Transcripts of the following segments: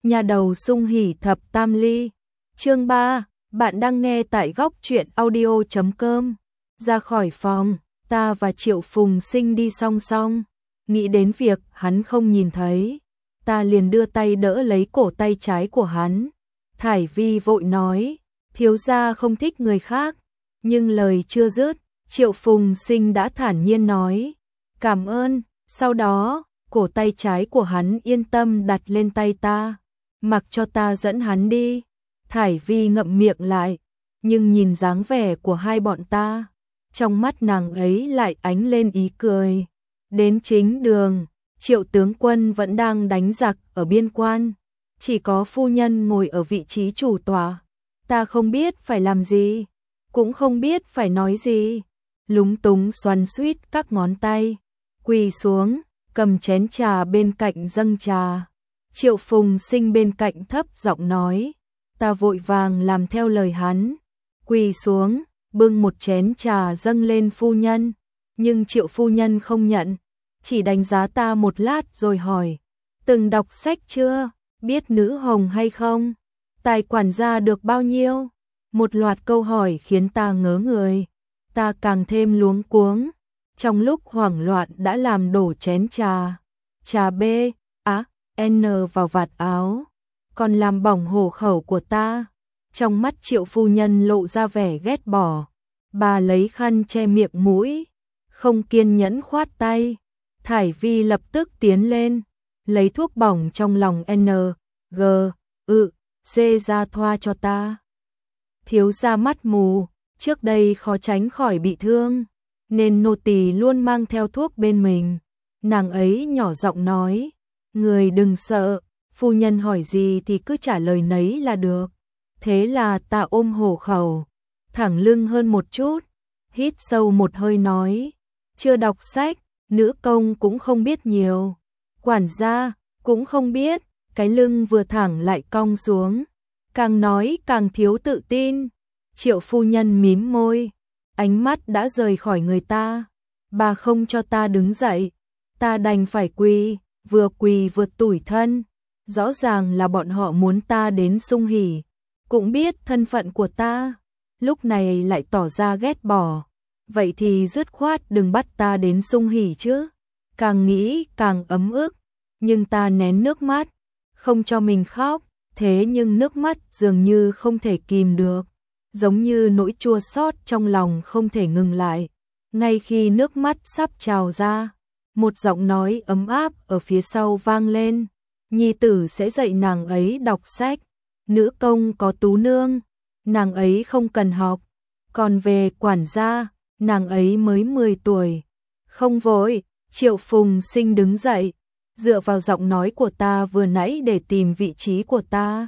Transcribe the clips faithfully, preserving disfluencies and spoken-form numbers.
Nhà đầu sung hỉ thập tam ly. Chương ba, bạn đang nghe tại góc truyện audio chấm com. Ra khỏi phòng, ta và Triệu Phùng Sinh đi song song. Nghĩ đến việc hắn không nhìn thấy, ta liền đưa tay đỡ lấy cổ tay trái của hắn. Thải Vi vội nói, thiếu gia không thích người khác. Nhưng lời chưa dứt, Triệu Phùng Sinh đã thản nhiên nói, cảm ơn. Sau đó, cổ tay trái của hắn yên tâm đặt lên tay ta, mặc cho ta dẫn hắn đi. Thải Vi ngậm miệng lại, nhưng nhìn dáng vẻ của hai bọn ta, trong mắt nàng ấy lại ánh lên ý cười. Đến chính đường, Triệu tướng quân vẫn đang đánh giặc ở biên quan, chỉ có phu nhân ngồi ở vị trí chủ tọa. Ta không biết phải làm gì, cũng không biết phải nói gì, lúng túng xoắn xuýt các ngón tay, quỳ xuống, cầm chén trà bên cạnh dâng trà. Triệu Phùng Sinh bên cạnh thấp giọng nói, ta vội vàng làm theo lời hắn, quỳ xuống, bưng một chén trà dâng lên phu nhân, nhưng Triệu phu nhân không nhận, chỉ đánh giá ta một lát rồi hỏi, từng đọc sách chưa, biết nữ hồng hay không, tài quản gia được bao nhiêu? Một loạt câu hỏi khiến ta ngớ người, ta càng thêm luống cuống, trong lúc hoảng loạn đã làm đổ chén trà, trà B, á, N vào vạt áo, còn làm bỏng hổ khẩu của ta. Trong mắt Triệu phu nhân lộ ra vẻ ghét bỏ, bà lấy khăn che miệng mũi, không kiên nhẫn khoát tay. Thải Vi lập tức tiến lên, lấy thuốc bỏng trong lòng N, G, ự, C ra thoa cho ta. Thiếu gia mắt mù, trước đây khó tránh khỏi bị thương, nên nô tỳ luôn mang theo thuốc bên mình. Nàng ấy nhỏ giọng nói, người đừng sợ, phu nhân hỏi gì thì cứ trả lời nấy là được. Thế là ta ôm hổ khẩu, thẳng lưng hơn một chút, hít sâu một hơi nói, chưa đọc sách, nữ công cũng không biết nhiều, quản gia cũng không biết. Cái lưng vừa thẳng lại cong xuống, càng nói càng thiếu tự tin. Triệu phu nhân mím môi, ánh mắt đã rời khỏi người ta. Bà không cho ta đứng dậy, ta đành phải quỳ, vừa quỳ vừa tủi thân. Rõ ràng là bọn họ muốn ta đến sung hỉ, cũng biết thân phận của ta, lúc này lại tỏ ra ghét bỏ. Vậy thì dứt khoát đừng bắt ta đến sung hỉ chứ. Càng nghĩ càng ấm ức, nhưng ta nén nước mắt, không cho mình khóc. Thế nhưng nước mắt dường như không thể kìm được, giống như nỗi chua xót trong lòng không thể ngừng lại. Ngay khi nước mắt sắp trào ra, một giọng nói ấm áp ở phía sau vang lên, nhi tử sẽ dạy nàng ấy đọc sách, nữ công có tú nương, nàng ấy không cần học, còn về quản gia, nàng ấy mới mười tuổi. Không vội, Triệu Phùng Sinh đứng dậy, dựa vào giọng nói của ta vừa nãy để tìm vị trí của ta,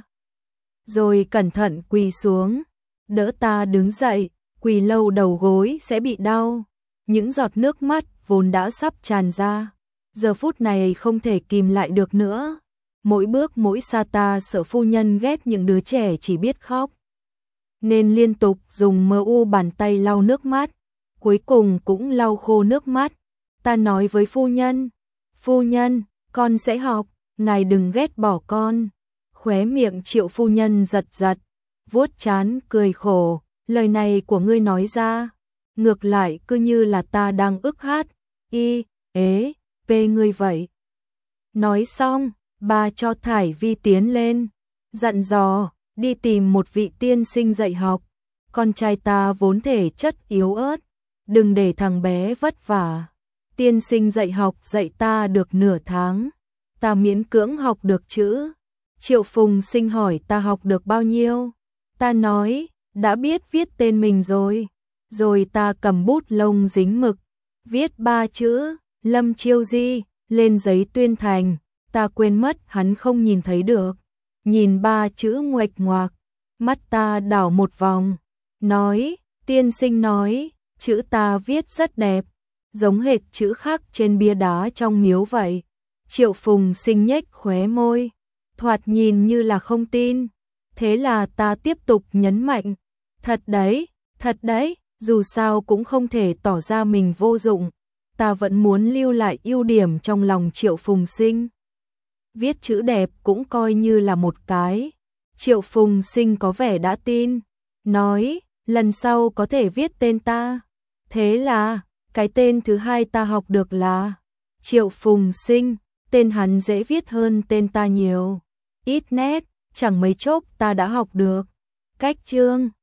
rồi cẩn thận quỳ xuống, đỡ ta đứng dậy. Quỳ lâu đầu gối sẽ bị đau. Những giọt nước mắt vốn đã sắp tràn ra, giờ phút này không thể kìm lại được nữa. Mỗi bước mỗi xa ta sợ phu nhân ghét những đứa trẻ chỉ biết khóc, nên liên tục dùng mờ u bàn tay lau nước mắt, cuối cùng cũng lau khô nước mắt. Ta nói với phu nhân, phu nhân, con sẽ học, ngài đừng ghét bỏ con. Khóe miệng Triệu phu nhân giật giật, vuốt trán cười khổ, lời này của ngươi nói ra, ngược lại cứ như là ta đang ức hát, y, ế, pê ngươi vậy. Nói xong, bà cho Thải Vi tiến lên, dặn dò, đi tìm một vị tiên sinh dạy học, con trai ta vốn thể chất yếu ớt, đừng để thằng bé vất vả. Tiên sinh dạy học dạy ta được nửa tháng, ta miễn cưỡng học được chữ. Triệu Phùng Sinh hỏi ta học được bao nhiêu, ta nói, đã biết viết tên mình rồi. Rồi ta cầm bút lông dính mực, viết ba chữ, Lâm Chiêu Di, lên giấy tuyên thành. Ta quên mất hắn không nhìn thấy được, nhìn ba chữ nguệch ngoạc, mắt ta đảo một vòng, nói, tiên sinh nói, chữ ta viết rất đẹp, giống hệt chữ khắc trên bia đá trong miếu vậy. Triệu Phùng Sinh nhếch khóe môi, thoạt nhìn như là không tin. Thế là ta tiếp tục nhấn mạnh, thật đấy, thật đấy, dù sao cũng không thể tỏ ra mình vô dụng, ta vẫn muốn lưu lại ưu điểm trong lòng Triệu Phùng Sinh. viết chữ đẹp cũng coi như là một cái. Triệu Phùng Sinh có vẻ đã tin, nói, lần sau có thể viết tên ta. Thế là, cái tên thứ hai ta học được là Triệu Phùng Sinh, tên hắn dễ viết hơn tên ta nhiều. Ít nét, chẳng mấy chốc ta đã học được. Cách chương